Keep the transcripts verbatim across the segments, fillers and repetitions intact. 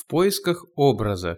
В поисках образа.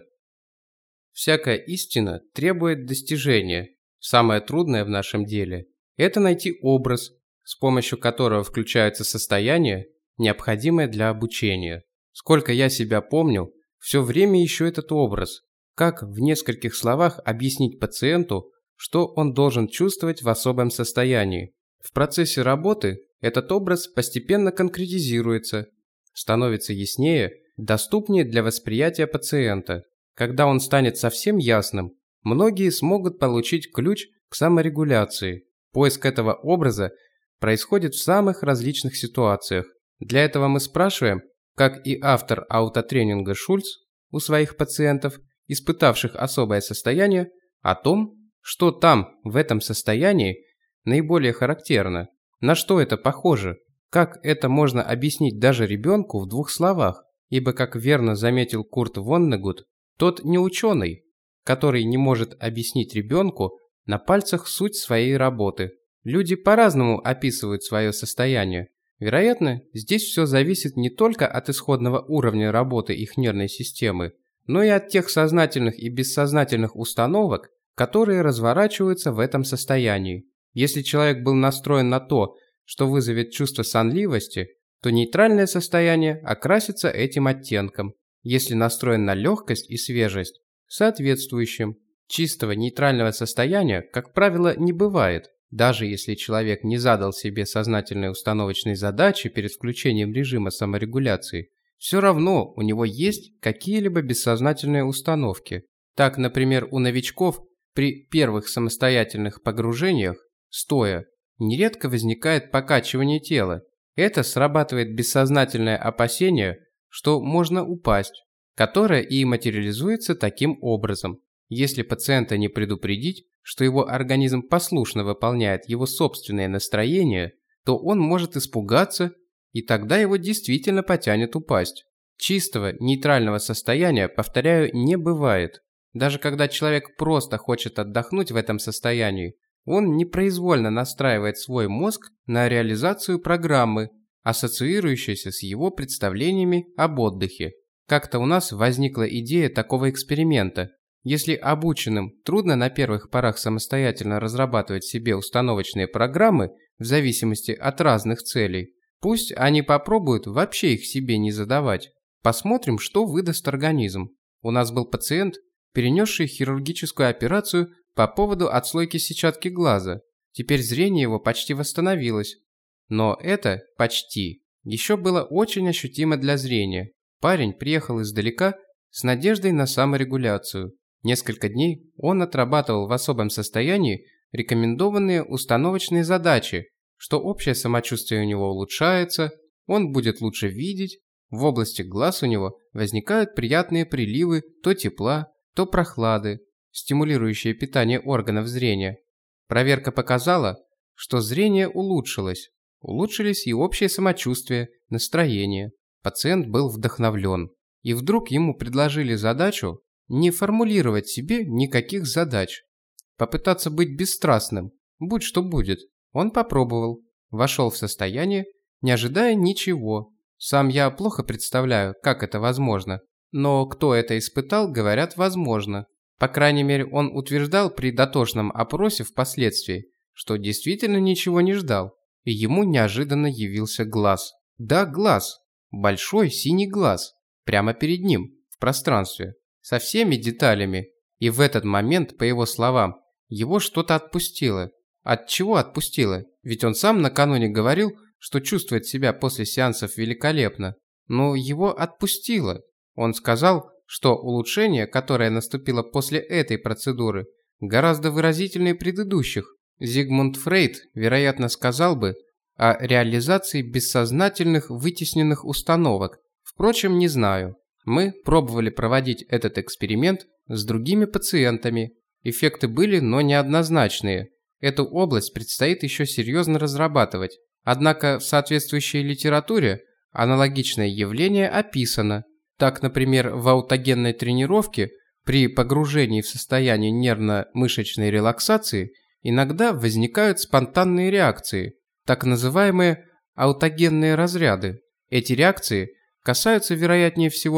Всякая истина требует достижения. Самое трудное в нашем деле – это найти образ, с помощью которого включаются состояния, необходимые для обучения. Сколько я себя помню, все время ищу этот образ. Как в нескольких словах объяснить пациенту, что он должен чувствовать в особом состоянии? В процессе работы этот образ постепенно конкретизируется, становится яснее, доступнее для восприятия пациента. Когда он станет совсем ясным, многие смогут получить ключ к саморегуляции. Поиск этого образа происходит в самых различных ситуациях. Для этого мы спрашиваем, как и автор аутотренинга Шульц у своих пациентов, испытавших особое состояние, о том, что там, в этом состоянии, наиболее характерно, на что это похоже, как это можно объяснить даже ребенку в двух словах, ибо, как верно заметил Курт Воннегут, тот не ученый, который не может объяснить ребенку на пальцах суть своей работы. Люди по-разному описывают свое состояние. Вероятно, здесь все зависит не только от исходного уровня работы их нервной системы, но и от тех сознательных и бессознательных установок, которые разворачиваются в этом состоянии. Если человек был настроен на то, что вызовет чувство сонливости, то нейтральное состояние окрасится этим оттенком. Если настроен на легкость и свежесть, соответствующим. Чистого нейтрального состояния, как правило, не бывает. Даже если человек не задал себе сознательной установочной задачи перед включением режима саморегуляции, все равно у него есть какие-либо бессознательные установки. Так, например, у новичков при первых самостоятельных погружениях, стоя, нередко возникает покачивание тела. Это срабатывает бессознательное опасение, что можно упасть, которое и материализуется таким образом. Если пациента не предупредить, что его организм послушно выполняет его собственное настроение, то он может испугаться, и тогда его действительно потянет упасть. Чистого, нейтрального состояния, повторяю, не бывает. Даже когда человек просто хочет отдохнуть в этом состоянии, он непроизвольно настраивает свой мозг на реализацию программы, ассоциирующейся с его представлениями об отдыхе. Как-то у нас возникла идея такого эксперимента. Если обученным трудно на первых порах самостоятельно разрабатывать себе установочные программы в зависимости от разных целей, пусть они попробуют вообще их себе не задавать. Посмотрим, что выдаст организм. У нас был пациент, перенесший хирургическую операцию по поводу отслойки сетчатки глаза. Теперь зрение его почти восстановилось. Но это «почти» еще было очень ощутимо для зрения. Парень приехал издалека с надеждой на саморегуляцию. Несколько дней он отрабатывал в особом состоянии рекомендованные установочные задачи, что общее самочувствие у него улучшается, он будет лучше видеть, в области глаз у него возникают приятные приливы то тепла, то прохлады, стимулирующие питание органов зрения. Проверка показала, что зрение улучшилось, улучшились и общее самочувствие, настроение. Пациент был вдохновлен. И вдруг ему предложили задачу не формулировать себе никаких задач. Попытаться быть бесстрастным, будь что будет. Он попробовал, вошел в состояние, не ожидая ничего. Сам я плохо представляю, как это возможно. Но кто это испытал, говорят, возможно. По крайней мере, он утверждал при дотошном опросе впоследствии, что действительно ничего не ждал. И ему неожиданно явился глаз. Да, глаз. Большой синий глаз. Прямо перед ним, в пространстве. Со всеми деталями. И в этот момент, по его словам, его что-то отпустило. От чего отпустило? Ведь он сам накануне говорил, что чувствует себя после сеансов великолепно. Но его отпустило. Он сказал, что улучшение, которое наступило после этой процедуры, гораздо выразительнее предыдущих. Зигмунд Фрейд, вероятно, сказал бы о реализации бессознательных вытесненных установок. Впрочем, не знаю. Мы пробовали проводить этот эксперимент с другими пациентами. Эффекты были, но неоднозначные. Эту область предстоит еще серьезно разрабатывать. Однако в соответствующей литературе аналогичное явление описано. Так, например, в аутогенной тренировке при погружении в состояние нервно-мышечной релаксации иногда возникают спонтанные реакции, так называемые аутогенные разряды. Эти реакции касаются, вероятнее всего,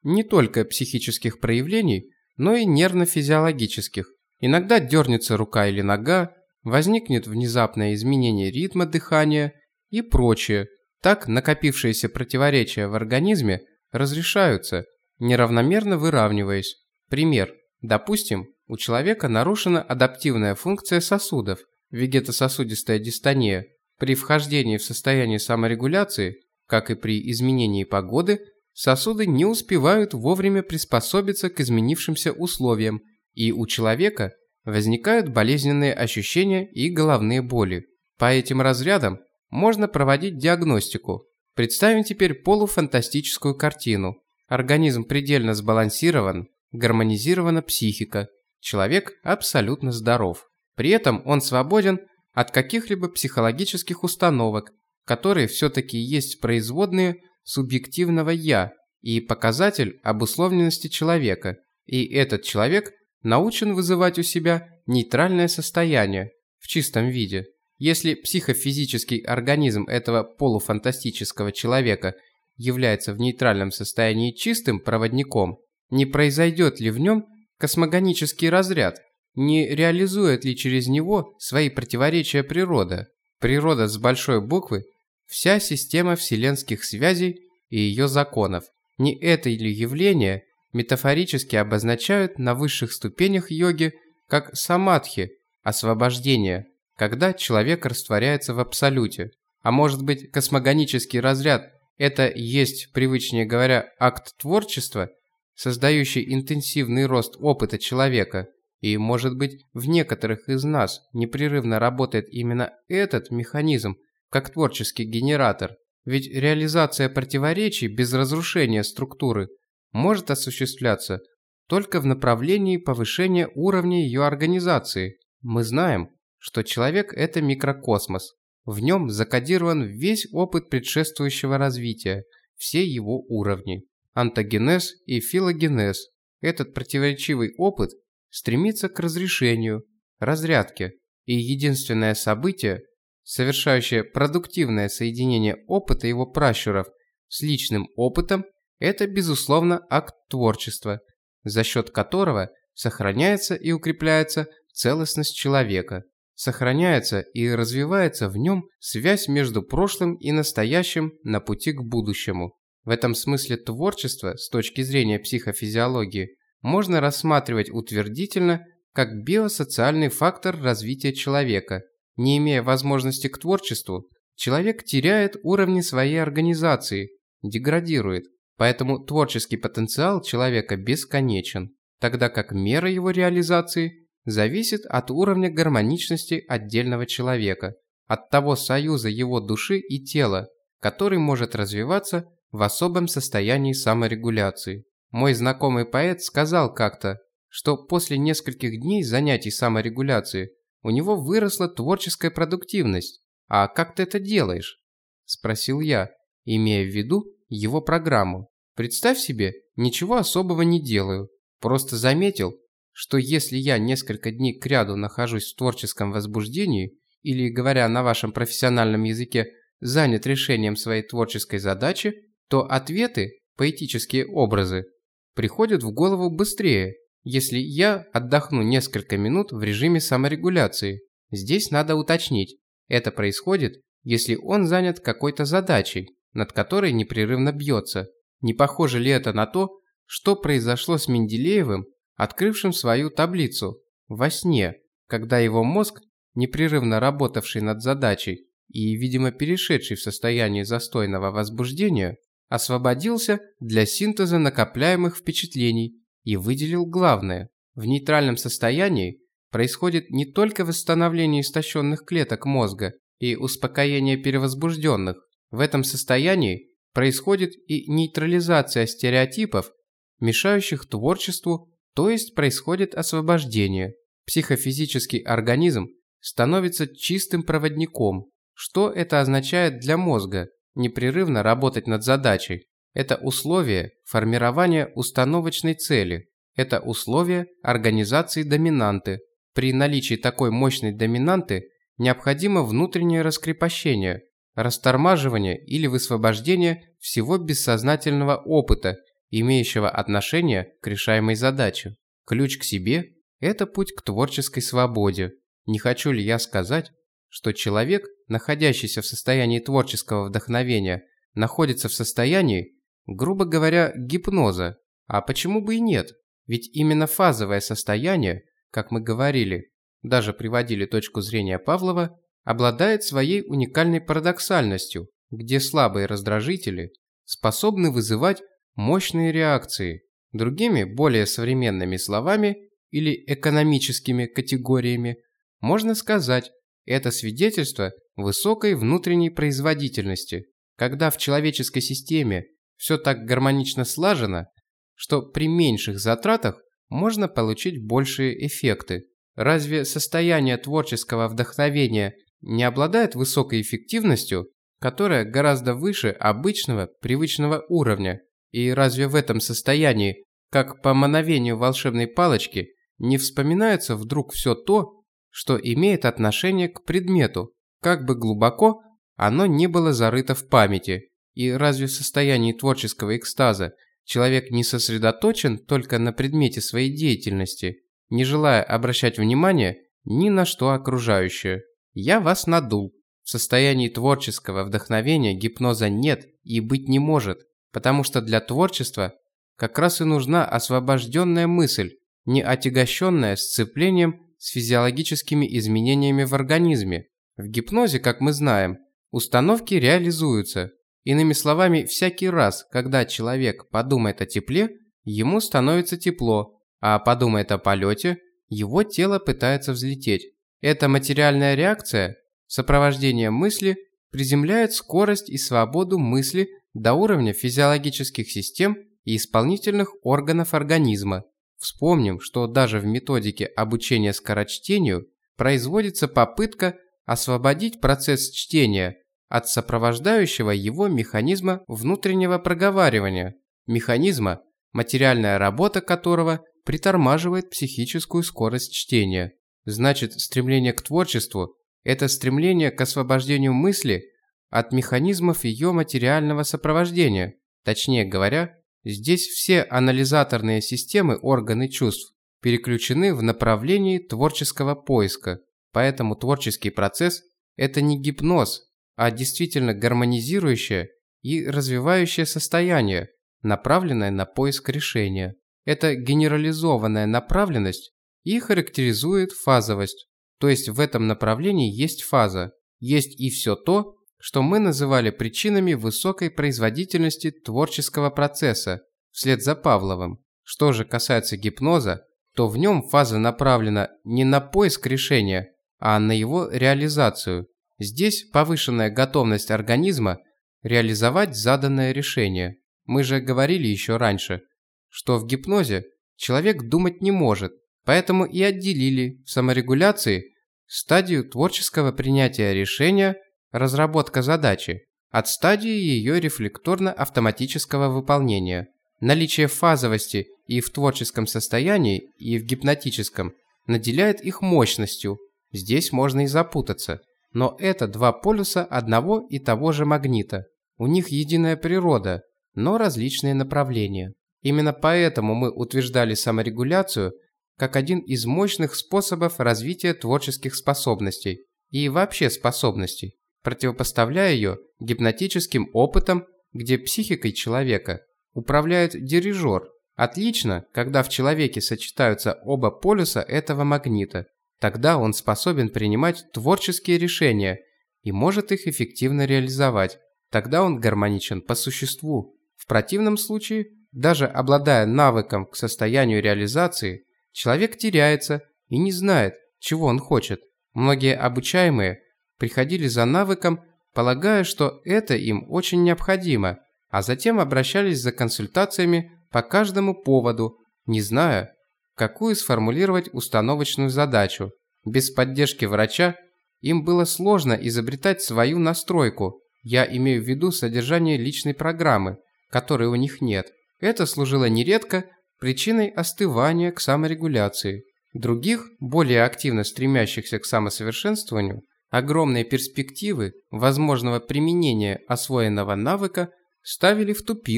не только психических проявлений, но и нервно-физиологических. Иногда дернется рука или нога, возникнет внезапное изменение ритма дыхания и прочее. Так накопившиеся противоречия в организме разрешаются, неравномерно выравниваясь. Пример. Допустим, у человека нарушена адаптивная функция сосудов, вегетососудистая дистония. При вхождении в состояние саморегуляции, как и при изменении погоды, сосуды не успевают вовремя приспособиться к изменившимся условиям, и у человека возникают болезненные ощущения и головные боли. По этим разрядам можно проводить диагностику. Представим теперь полуфантастическую картину. Организм предельно сбалансирован, гармонизирована психика. Человек абсолютно здоров. При этом он свободен от каких-либо психологических установок, которые все-таки есть производные субъективного «я» и показатель обусловленности человека. И этот человек научен вызывать у себя нейтральное состояние в чистом виде. Если психофизический организм этого полуфантастического человека является в нейтральном состоянии чистым проводником, не произойдет ли в нем космогонический разряд, не реализует ли через него свои противоречия природа? Природа с большой буквы – вся система вселенских связей и ее законов. Не это ли явление метафорически обозначают на высших ступенях йоги как самадхи, освобождение, когда человек растворяется в абсолюте? А может быть, космогонический разряд – это есть, привычнее говоря, акт творчества, создающий интенсивный рост опыта человека? И, может быть, в некоторых из нас непрерывно работает именно этот механизм, как творческий генератор. Ведь реализация противоречий без разрушения структуры может осуществляться только в направлении повышения уровня ее организации. Мы знаем, что человек – это микрокосмос. В нем закодирован весь опыт предшествующего развития, все его уровни. Онтогенез и филогенез. Этот противоречивый опыт стремится к разрешению, разрядке, и единственное событие, совершающее продуктивное соединение опыта его пращуров с личным опытом, это, безусловно, акт творчества, за счет которого сохраняется и укрепляется целостность человека, сохраняется и развивается в нем связь между прошлым и настоящим на пути к будущему. В этом смысле творчество, с точки зрения психофизиологии, можно рассматривать утвердительно как биосоциальный фактор развития человека. Не имея возможности к творчеству, человек теряет уровни своей организации, деградирует. Поэтому творческий потенциал человека бесконечен, тогда как мера его реализации зависит от уровня гармоничности отдельного человека, от того союза его души и тела, который может развиваться в особом состоянии саморегуляции. Мой знакомый поэт сказал как-то, что после нескольких дней занятий саморегуляцией у него выросла творческая продуктивность. «А как ты это делаешь?» – спросил я, имея в виду его программу. Представь себе, ничего особого не делаю, просто заметил, что если я несколько дней кряду нахожусь в творческом возбуждении, или, говоря на вашем профессиональном языке, занят решением своей творческой задачи, то ответы, поэтические образы, приходят в голову быстрее, если я отдохну несколько минут в режиме саморегуляции. Здесь надо уточнить, это происходит, если он занят какой-то задачей, над которой непрерывно бьется. Не похоже ли это на то, что произошло с Менделеевым, открывшим свою таблицу во сне, когда его мозг, непрерывно работавший над задачей и, видимо, перешедший в состояние застойного возбуждения, освободился для синтеза накопляемых впечатлений и выделил главное. В нейтральном состоянии происходит не только восстановление истощенных клеток мозга и успокоение перевозбужденных. В этом состоянии происходит и нейтрализация стереотипов, мешающих творчеству, то есть происходит освобождение. Психофизический организм становится чистым проводником. Что это означает для мозга? Непрерывно работать над задачей. Это условие формирования установочной цели. Это условие организации доминанты. При наличии такой мощной доминанты необходимо внутреннее раскрепощение, растормаживание или высвобождение всего бессознательного опыта имеющего отношение к решаемой задаче. Ключ к себе – это путь к творческой свободе. Не хочу ли я сказать, что человек, находящийся в состоянии творческого вдохновения, находится в состоянии, грубо говоря, гипноза? А почему бы и нет? Ведь именно фазовое состояние, как мы говорили, даже приводили точку зрения Павлова, обладает своей уникальной парадоксальностью, где слабые раздражители способны вызывать мощные реакции. Другими, более современными словами или экономическими категориями, можно сказать, это свидетельство высокой внутренней производительности, когда в человеческой системе все так гармонично слажено, что при меньших затратах можно получить большие эффекты. Разве состояние творческого вдохновения не обладает высокой эффективностью, которая гораздо выше обычного привычного уровня? И разве в этом состоянии, как по мановению волшебной палочки, не вспоминается вдруг все то, что имеет отношение к предмету, как бы глубоко оно не было зарыто в памяти? И разве в состоянии творческого экстаза человек не сосредоточен только на предмете своей деятельности, не желая обращать внимание ни на что окружающее? Я вас надул. В состоянии творческого вдохновения гипноза нет и быть не может, потому что для творчества как раз и нужна освобожденная мысль, не отягощенная сцеплением с физиологическими изменениями в организме. В гипнозе, как мы знаем, установки реализуются. Иными словами, всякий раз, когда человек подумает о тепле, ему становится тепло, а подумает о полете, его тело пытается взлететь. Эта материальная реакция, сопровождение мысли, приземляет скорость и свободу мысли до уровня физиологических систем и исполнительных органов организма. Вспомним, что даже в методике обучения скорочтению производится попытка освободить процесс чтения от сопровождающего его механизма внутреннего проговаривания, механизма, материальная работа которого притормаживает психическую скорость чтения. Значит, стремление к творчеству – это стремление к освобождению мысли от механизмов ее материального сопровождения. Точнее говоря, здесь все анализаторные системы органы чувств переключены в направлении творческого поиска. Поэтому творческий процесс – это не гипноз, а действительно гармонизирующее и развивающее состояние, направленное на поиск решения. Эта генерализованная направленность и характеризует фазовость, то есть в этом направлении есть фаза, есть и все то, что мы называли причинами высокой производительности творческого процесса, вслед за Павловым. Что же касается гипноза, то в нем фаза направлена не на поиск решения, а на его реализацию. Здесь повышенная готовность организма реализовать заданное решение. Мы же говорили еще раньше, что в гипнозе человек думать не может, поэтому и отделили в саморегуляции стадию творческого принятия решения, разработка задачи, от стадии ее рефлекторно-автоматического выполнения. Наличие фазовости и в творческом состоянии, и в гипнотическом наделяет их мощностью. Здесь можно и запутаться. Но это два полюса одного и того же магнита. У них единая природа, но различные направления. Именно поэтому мы утверждали саморегуляцию как один из мощных способов развития творческих способностей и вообще способностей, противопоставляя ее гипнотическим опытам, где психикой человека управляет дирижер. Отлично, когда в человеке сочетаются оба полюса этого магнита. Тогда он способен принимать творческие решения и может их эффективно реализовать. Тогда он гармоничен по существу. В противном случае, даже обладая навыком к состоянию реализации, человек теряется и не знает, чего он хочет. Многие обучаемые приходили за навыком, полагая, что это им очень необходимо, а затем обращались за консультациями по каждому поводу, не зная, какую сформулировать установочную задачу. Без поддержки врача им было сложно изобретать свою настройку. Я имею в виду содержание личной программы, которой у них нет. Это служило нередко причиной остывания к саморегуляции. Других, более активно стремящихся к самосовершенствованию, огромные перспективы возможного применения освоенного навыка ставили в тупик,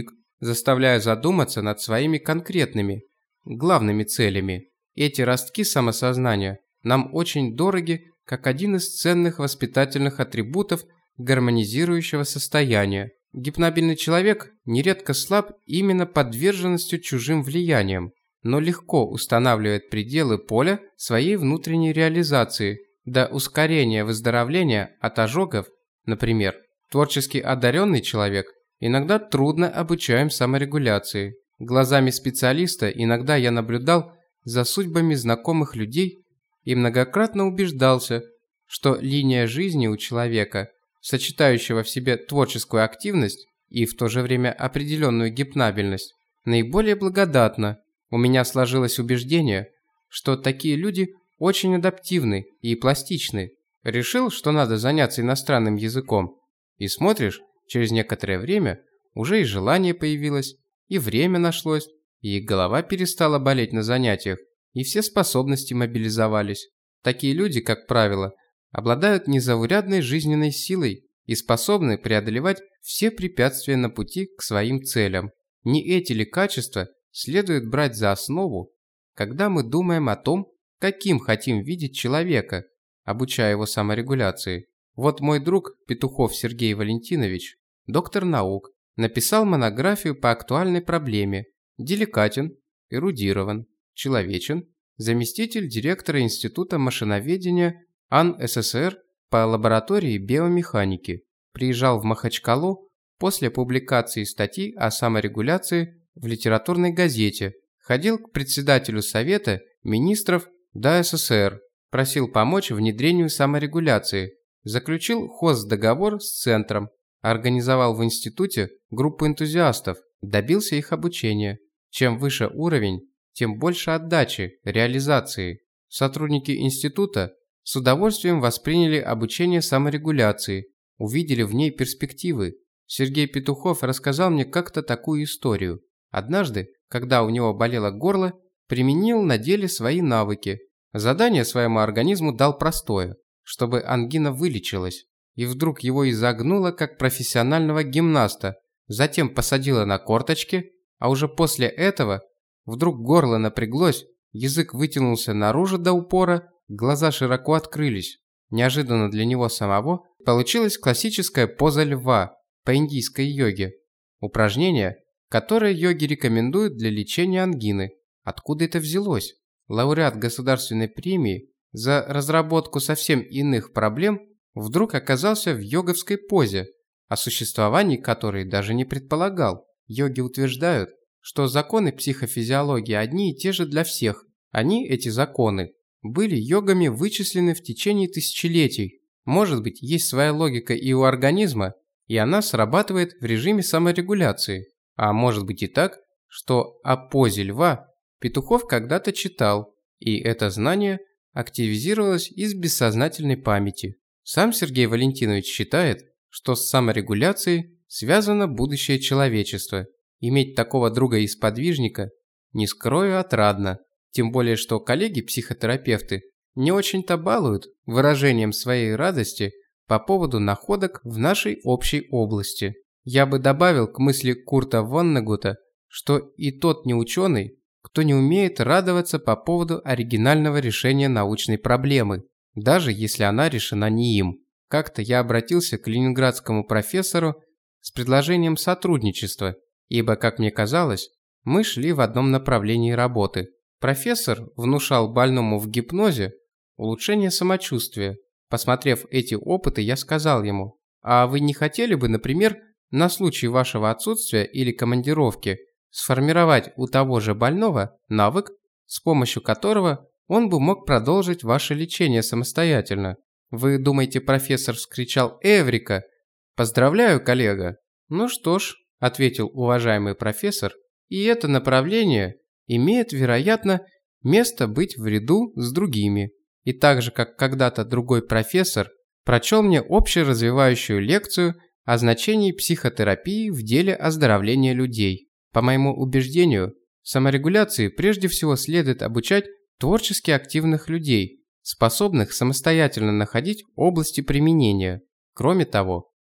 заставляя задуматься над своими конкретными, главными целями. Эти ростки самосознания нам очень дороги, как один из ценных воспитательных атрибутов гармонизирующего состояния. Гипнабельный человек нередко слаб именно подверженностью чужим влияниям, но легко устанавливает пределы поля своей внутренней реализации до ускорения выздоровления от ожогов. Например, творчески одаренный человек иногда трудно обучаем саморегуляции. Глазами специалиста иногда я наблюдал за судьбами знакомых людей и многократно убеждался, что линия жизни у человека, сочетающего в себе творческую активность и в то же время определенную гипнабельность, наиболее благодатна. У меня сложилось убеждение, что такие люди очень адаптивны и пластичны. Решил, что надо заняться иностранным языком. И смотришь, через некоторое время уже и желание появилось, и время нашлось, и голова перестала болеть на занятиях, и все способности мобилизовались. Такие люди, как правило, обладают незаурядной жизненной силой и способны преодолевать все препятствия на пути к своим целям. Не эти ли качества следует брать за основу, когда мы думаем о том, каким хотим видеть человека, обучая его саморегуляции? Вот мой друг Петухов Сергей Валентинович, доктор наук, написал монографию по актуальной проблеме, деликатен, эрудирован, человечен, заместитель директора Института машиноведения АН СССР по лаборатории биомеханики, приезжал в Махачкалу после публикации статьи о саморегуляции в литературной газете, ходил к председателю Совета министров Д А Эс Эс Эр, просил помочь внедрению саморегуляции, заключил хоздоговор с центром, организовал в институте группу энтузиастов, добился их обучения. Чем выше уровень, тем больше отдачи, реализации. Сотрудники института с удовольствием восприняли обучение саморегуляции, увидели в ней перспективы. Сергей Петухов рассказал мне как-то такую историю. Однажды, когда у него болело горло, применил на деле свои навыки. Задание своему организму дал простое, чтобы ангина вылечилась. И вдруг его изогнуло, как профессионального гимнаста, затем посадило на корточки, а уже после этого вдруг горло напряглось, язык вытянулся наружу до упора, глаза широко открылись. Неожиданно для него самого получилась классическая поза льва по индийской йоге. Упражнение, которое йоги рекомендуют для лечения ангины. Откуда это взялось? Лауреат государственной премии за разработку совсем иных проблем вдруг оказался в йоговской позе, о существовании которой даже не предполагал. Йоги утверждают, что законы психофизиологии одни и те же для всех. Они, эти законы, были йогами вычислены в течение тысячелетий. Может быть, есть своя логика и у организма, и она срабатывает в режиме саморегуляции. А может быть и так, что о позе льва Петухов когда-то читал, и это знание активизировалось из бессознательной памяти. Сам Сергей Валентинович считает, что с саморегуляцией связано будущее человечества. Иметь такого друга и сподвижника, не скрою, отрадно. Тем более, что коллеги-психотерапевты не очень-то балуют выражением своей радости по поводу находок в нашей общей области. Я бы добавил к мысли Курта Воннегута, что и тот не ученый, кто не умеет радоваться по поводу оригинального решения научной проблемы, даже если она решена не им. Как-то я обратился к ленинградскому профессору с предложением сотрудничества, ибо, как мне казалось, мы шли в одном направлении работы. Профессор внушал больному в гипнозе улучшение самочувствия. Посмотрев эти опыты, я сказал ему: «А вы не хотели бы, например, на случай вашего отсутствия или командировки сформировать у того же больного навык, с помощью которого он бы мог продолжить ваше лечение самостоятельно?» «Вы думаете, профессор вскричал: «Эврика! Поздравляю, коллега!» «Ну что ж», — ответил уважаемый профессор, «и это направление имеет, вероятно, место быть в ряду с другими». И так же, как когда-то другой профессор прочел мне общеразвивающую лекцию о значении психотерапии в деле оздоровления людей. По моему убеждению, саморегуляции прежде всего следует обучать творчески активных людей, способных самостоятельно находить области применения. Кроме того,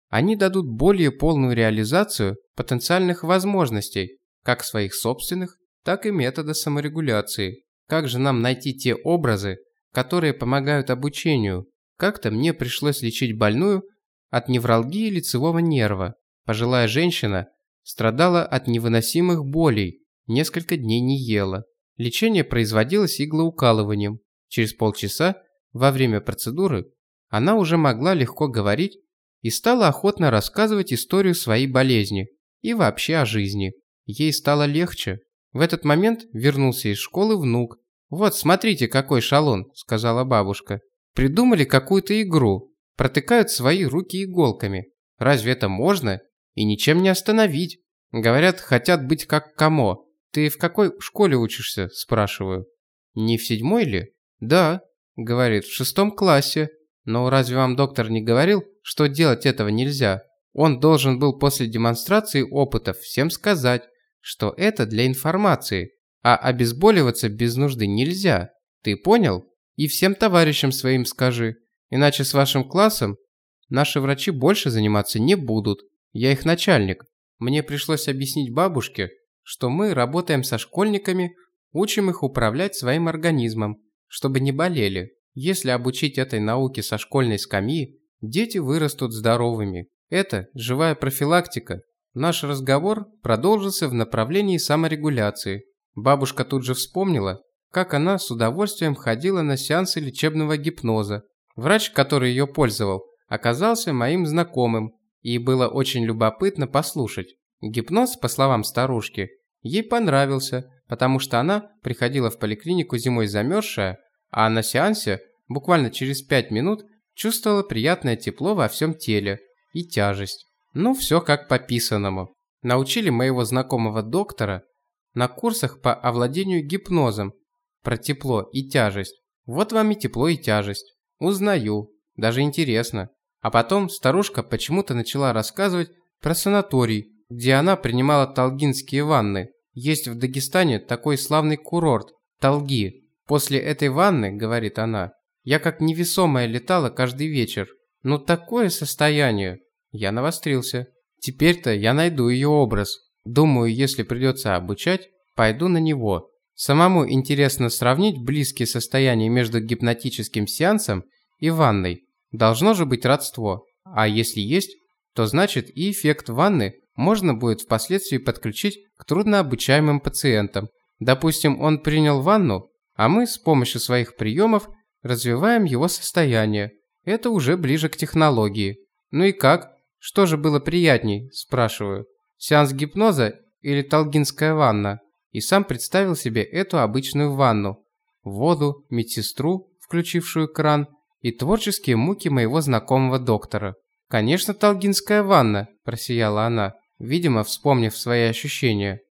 Они дадут более полную реализацию потенциальных возможностей, как своих собственных, так и метода саморегуляции. Как же нам найти те образы, которые помогают обучению? Как-то мне пришлось лечить больную от невралгии лицевого нерва. Пожилая женщина страдала от невыносимых болей, несколько дней не ела. Лечение производилось иглоукалыванием. Через полчаса, во время процедуры, она уже могла легко говорить и стала охотно рассказывать историю своей болезни и вообще о жизни. Ей стало легче. В этот момент вернулся из школы внук. «Вот, смотрите, какой шалун», — сказала бабушка. «Придумали какую-то игру. Протыкают свои руки иголками. Разве это можно? И ничем не остановить. Говорят, хотят быть как Камо. Ты в какой школе учишься?» – спрашиваю. «Не в седьмой ли?» «Да», – говорит, – «в шестом классе. Но разве вам доктор не говорил, что делать этого нельзя? Он должен был после демонстрации опытов всем сказать, что это для информации, а обезболиваться без нужды нельзя. Ты понял? И всем товарищам своим скажи, иначе с вашим классом наши врачи больше заниматься не будут. Я их начальник». Мне пришлось объяснить бабушке, что мы работаем со школьниками, учим их управлять своим организмом, чтобы не болели. Если обучить этой науке со школьной скамьи, дети вырастут здоровыми. Это живая профилактика. Наш разговор продолжился в направлении саморегуляции. Бабушка тут же вспомнила, как она с удовольствием ходила на сеансы лечебного гипноза. Врач, который ее пользовал, оказался моим знакомым, и было очень любопытно послушать. Гипноз, по словам старушки, ей понравился, потому что она приходила в поликлинику зимой замерзшая, а на сеансе буквально через пять минут чувствовала приятное тепло во всем теле и тяжесть. Ну, все как по писанному. Научили моего знакомого доктора на курсах по овладению гипнозом про тепло и тяжесть. Вот вам и тепло, и тяжесть. Узнаю, даже интересно. А потом старушка почему-то начала рассказывать про санаторий, где она принимала талгинские ванны. Есть в Дагестане такой славный курорт – Талги. После этой ванны, говорит она, я как невесомая летала каждый вечер. Ну такое состояние. Я навострился. Теперь-то я найду ее образ. Думаю, если придется обучать, пойду на него. Самому интересно сравнить близкие состояния между гипнотическим сеансом и ванной. Должно же быть родство. А если есть, то значит и эффект ванны можно будет впоследствии подключить к труднообучаемым пациентам. Допустим, он принял ванну, а мы с помощью своих приемов развиваем его состояние. Это уже ближе к технологии. Ну и как? Что же было приятней, спрашиваю. Сеанс гипноза или талгинская ванна? И сам представил себе эту обычную ванну. Воду, медсестру, включившую кран, и творческие муки моего знакомого доктора. «Конечно, талгинская ванна», – просияла она, видимо, вспомнив свои ощущения.